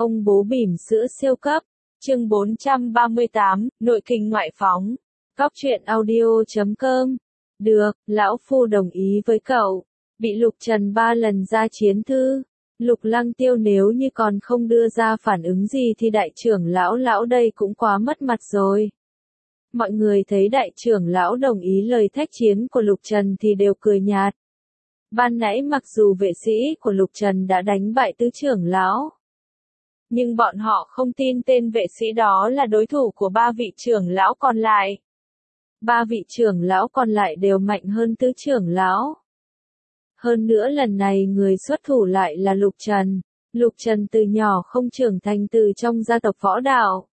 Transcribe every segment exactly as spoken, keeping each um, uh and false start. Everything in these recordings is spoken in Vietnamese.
Ông bố bỉm sữa siêu cấp. Chương bốn trăm ba mươi tám, nội kình ngoại phóng. Cóc truyện audio chấm com. Được, lão phu đồng ý với cậu. Bị Lục Trần ba lần ra chiến thư. Lục Lăng Tiêu nếu như còn không đưa ra phản ứng gì thì đại trưởng lão lão đây cũng quá mất mặt rồi. Mọi người thấy đại trưởng lão đồng ý lời thách chiến của Lục Trần thì đều cười nhạt. Ban nãy mặc dù vệ sĩ của Lục Trần đã đánh bại tứ trưởng lão, nhưng bọn họ không tin tên vệ sĩ đó là đối thủ của ba vị trưởng lão còn lại. Ba vị trưởng lão còn lại đều mạnh hơn tứ trưởng lão. Hơn nữa lần này người xuất thủ lại là Lục Trần. Lục Trần từ nhỏ không trưởng thành từ trong gia tộc võ đạo.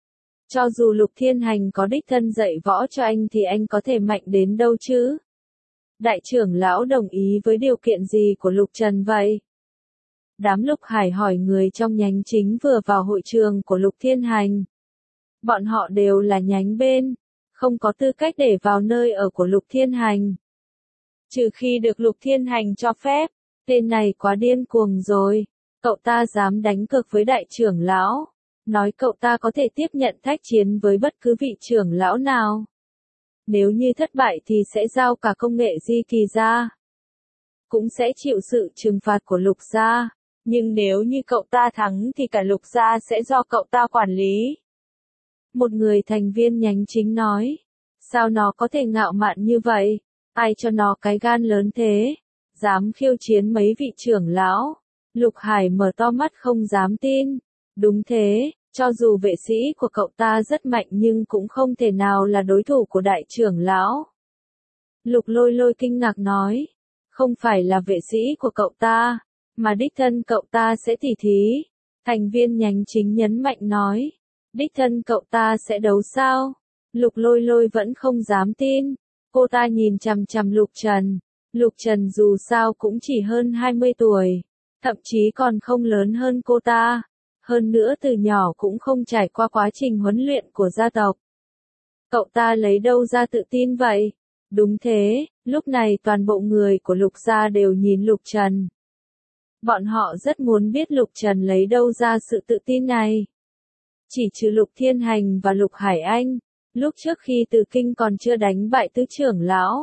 Cho dù Lục Thiên Hành có đích thân dạy võ cho anh thì anh có thể mạnh đến đâu chứ? Đại trưởng lão đồng ý với điều kiện gì của Lục Trần vậy? Đám Lục Hải hỏi người trong nhánh chính vừa vào hội trường của Lục Thiên Hành. Bọn họ đều là nhánh bên, không có tư cách để vào nơi ở của Lục Thiên Hành. Trừ khi được Lục Thiên Hành cho phép, tên này quá điên cuồng rồi. Cậu ta dám đánh cược với đại trưởng lão, nói cậu ta có thể tiếp nhận thách chiến với bất cứ vị trưởng lão nào. Nếu như thất bại thì sẽ giao cả công nghệ di kỳ ra. Cũng sẽ chịu sự trừng phạt của Lục gia. Nhưng nếu như cậu ta thắng thì cả Lục gia sẽ do cậu ta quản lý. Một người thành viên nhánh chính nói. Sao nó có thể ngạo mạn như vậy? Ai cho nó cái gan lớn thế? Dám khiêu chiến mấy vị trưởng lão? Lục Hải mở to mắt không dám tin. Đúng thế, cho dù vệ sĩ của cậu ta rất mạnh nhưng cũng không thể nào là đối thủ của đại trưởng lão. Lục Lôi Lôi kinh ngạc nói. Không phải là vệ sĩ của cậu ta, mà đích thân cậu ta sẽ tỉ thí. Thành viên nhánh chính nhấn mạnh nói. Đích thân cậu ta sẽ đấu sao? Lục Lôi Lôi vẫn không dám tin. Cô ta nhìn chằm chằm Lục Trần. Lục Trần dù sao cũng chỉ hơn hai mươi tuổi. Thậm chí còn không lớn hơn cô ta. Hơn nữa từ nhỏ cũng không trải qua quá trình huấn luyện của gia tộc. Cậu ta lấy đâu ra tự tin vậy? Đúng thế, lúc này toàn bộ người của Lục gia đều nhìn Lục Trần. Bọn họ rất muốn biết Lục Trần lấy đâu ra sự tự tin này. Chỉ trừ Lục Thiên Hành và Lục Hải Anh, lúc trước khi Từ Kinh còn chưa đánh bại tứ trưởng lão.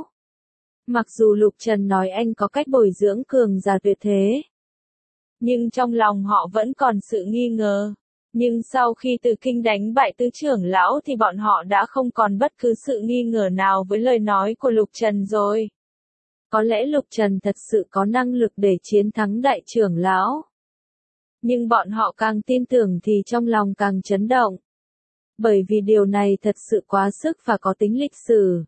Mặc dù Lục Trần nói anh có cách bồi dưỡng cường giả tuyệt thế, nhưng trong lòng họ vẫn còn sự nghi ngờ. Nhưng sau khi Từ Kinh đánh bại tứ trưởng lão thì bọn họ đã không còn bất cứ sự nghi ngờ nào với lời nói của Lục Trần rồi. Có lẽ Lục Trần thật sự có năng lực để chiến thắng đại trưởng lão. Nhưng bọn họ càng tin tưởng thì trong lòng càng chấn động. Bởi vì điều này thật sự quá sức và có tính lịch sử.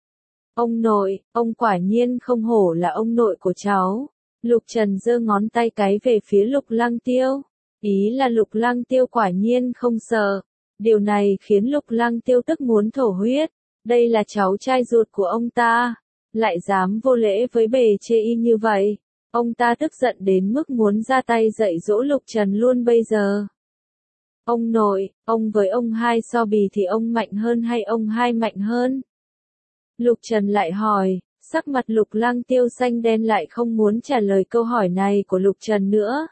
Ông nội, ông quả nhiên không hổ là ông nội của cháu. Lục Trần giơ ngón tay cái về phía Lục Lăng Tiêu. Ý là Lục Lăng Tiêu quả nhiên không sợ. Điều này khiến Lục Lăng Tiêu tức muốn thổ huyết. Đây là cháu trai ruột của ông ta. Lại dám vô lễ với bề chê y như vậy. Ông ta tức giận đến mức muốn ra tay dạy dỗ Lục Trần luôn bây giờ. Ông nội, ông với ông hai so bì thì ông mạnh hơn hay ông hai mạnh hơn? Lục Trần lại hỏi, sắc mặt Lục Lăng Tiêu xanh đen lại không muốn trả lời câu hỏi này của Lục Trần nữa.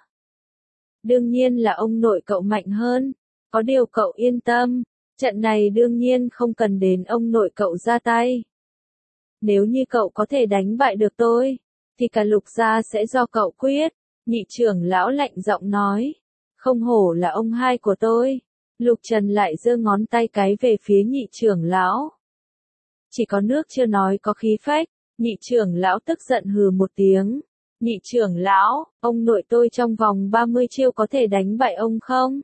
Đương nhiên là ông nội cậu mạnh hơn, có điều cậu yên tâm, trận này đương nhiên không cần đến ông nội cậu ra tay. Nếu như cậu có thể đánh bại được tôi, thì cả Lục gia sẽ do cậu quyết, nhị trưởng lão lạnh giọng nói. Không hổ là ông hai của tôi. Lục Trần lại giơ ngón tay cái về phía nhị trưởng lão. Chỉ có nước chưa nói có khí phách, nhị trưởng lão tức giận hừ một tiếng. Nhị trưởng lão, ông nội tôi trong vòng ba mươi chiêu có thể đánh bại ông không?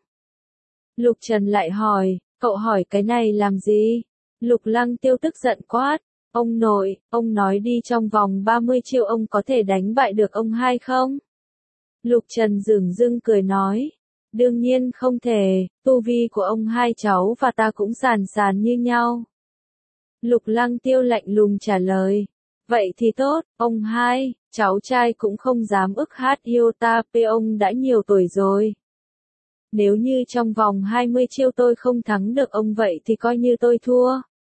Lục Trần lại hỏi, cậu hỏi cái này làm gì? Lục Lăng Tiêu tức giận quát. Ông nội, ông nói đi trong vòng ba mươi chiêu ông có thể đánh bại được ông hai không? Lục Trần dửng dưng cười nói. Đương nhiên không thể, tu vi của ông hai cháu và ta cũng sàn sàn như nhau. Lục Lăng Tiêu lạnh lùng trả lời. Vậy thì tốt, ông hai, cháu trai cũng không dám ức hát yêu ta pe ông đã nhiều tuổi rồi. Nếu như trong vòng hai mươi chiêu tôi không thắng được ông vậy thì coi như tôi thua.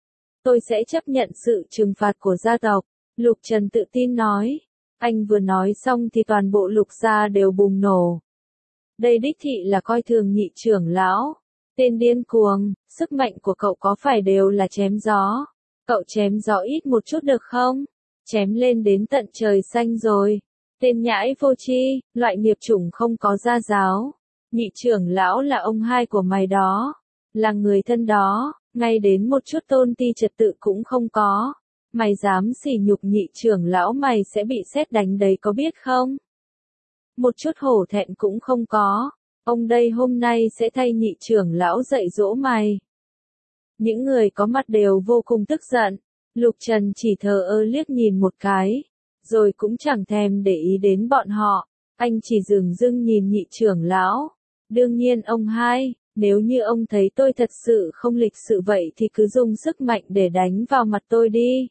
Tôi sẽ chấp nhận sự trừng phạt của gia tộc, Lục Trần tự tin nói. Anh vừa nói xong thì toàn bộ Lục gia đều bùng nổ. Đây đích thị là coi thường nhị trưởng lão. Tên điên cuồng, sức mạnh của cậu có phải đều là chém gió? Cậu chém gió ít một chút được không? Chém lên đến tận trời xanh rồi. Tên nhãi vô tri, loại nghiệp chủng không có gia giáo. Nhị trưởng lão là ông hai của mày đó. Là người thân đó, ngay đến một chút tôn ti trật tự cũng không có. Mày dám sỉ nhục nhị trưởng lão mày sẽ bị sét đánh đấy có biết không? Một chút hổ thẹn cũng không có. Ông đây hôm nay sẽ thay nhị trưởng lão dạy dỗ mày. Những người có mặt đều vô cùng tức giận. Lục Trần chỉ thờ ơ liếc nhìn một cái, rồi cũng chẳng thèm để ý đến bọn họ. Anh chỉ dừng dưng nhìn nhị trưởng lão. Đương nhiên ông hai, nếu như ông thấy tôi thật sự không lịch sự vậy thì cứ dùng sức mạnh để đánh vào mặt tôi đi.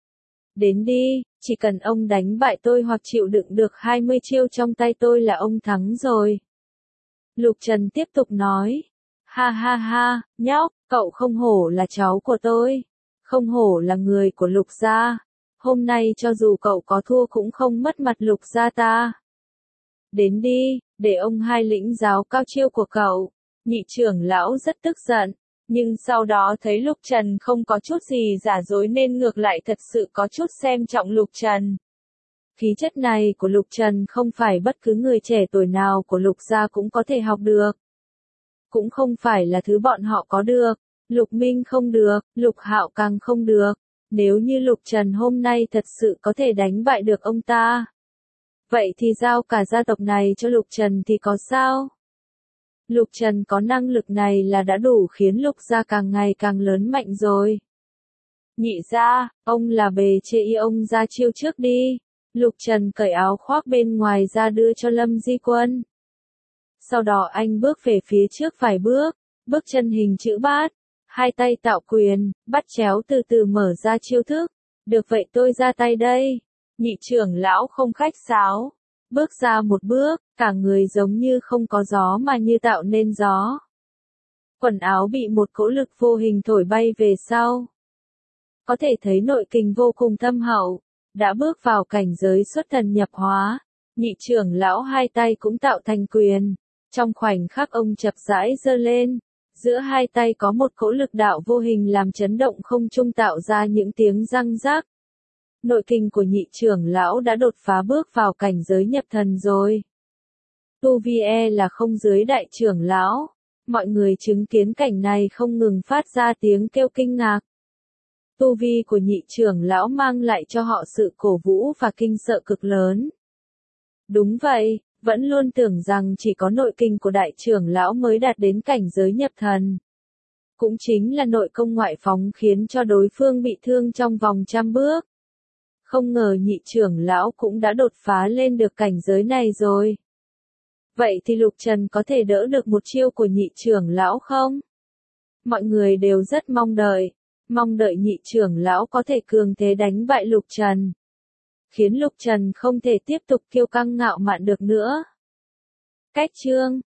Đến đi, chỉ cần ông đánh bại tôi hoặc chịu đựng được hai mươi chiêu trong tay tôi là ông thắng rồi. Lục Trần tiếp tục nói. Ha ha ha, nhóc, cậu không hổ là cháu của tôi. Không hổ là người của Lục gia. Hôm nay cho dù cậu có thua cũng không mất mặt Lục gia ta. Đến đi, để ông hai lĩnh giáo cao chiêu của cậu. Nhị trưởng lão rất tức giận. Nhưng sau đó thấy Lục Trần không có chút gì giả dối nên ngược lại thật sự có chút xem trọng Lục Trần. Khí chất này của Lục Trần không phải bất cứ người trẻ tuổi nào của Lục gia cũng có thể học được. Cũng không phải là thứ bọn họ có được. Lục Minh không được, Lục Hạo càng không được. Nếu như Lục Trần hôm nay thật sự có thể đánh bại được ông ta, vậy thì giao cả gia tộc này cho Lục Trần thì có sao? Lục Trần có năng lực này là đã đủ khiến Lục gia càng ngày càng lớn mạnh rồi. Nhị gia, ông là bề chê y ông ra chiêu trước đi. Lục Trần cởi áo khoác bên ngoài ra đưa cho Lâm Di Quân. Sau đó anh bước về phía trước vài bước, bước chân hình chữ bát, hai tay tạo quyền, bắt chéo từ từ mở ra chiêu thức. Được vậy tôi ra tay đây. Nhị trưởng lão không khách sáo. Bước ra một bước, cả người giống như không có gió mà như tạo nên gió. Quần áo bị một cỗ lực vô hình thổi bay về sau. Có thể thấy nội kình vô cùng thâm hậu. Đã bước vào cảnh giới xuất thần nhập hóa. Nhị trưởng lão hai tay cũng tạo thành quyền. Trong khoảnh khắc ông chập rãi giơ lên. Giữa hai tay có một cỗ lực đạo vô hình làm chấn động không trung tạo ra những tiếng răng rác. Nội kình của nhị trưởng lão đã đột phá bước vào cảnh giới nhập thần rồi. Tu vi e là không dưới đại trưởng lão. Mọi người chứng kiến cảnh này không ngừng phát ra tiếng kêu kinh ngạc. Tu vi của nhị trưởng lão mang lại cho họ sự cổ vũ và kinh sợ cực lớn. Đúng vậy, vẫn luôn tưởng rằng chỉ có nội kình của đại trưởng lão mới đạt đến cảnh giới nhập thần. Cũng chính là nội công ngoại phóng khiến cho đối phương bị thương trong vòng trăm bước. Không ngờ nhị trưởng lão cũng đã đột phá lên được cảnh giới này rồi. Vậy thì Lục Trần có thể đỡ được một chiêu của nhị trưởng lão không? Mọi người đều rất mong đợi. Mong đợi nhị trưởng lão có thể cường thế đánh bại Lục Trần. Khiến Lục Trần không thể tiếp tục kiêu căng ngạo mạn được nữa. Cách chương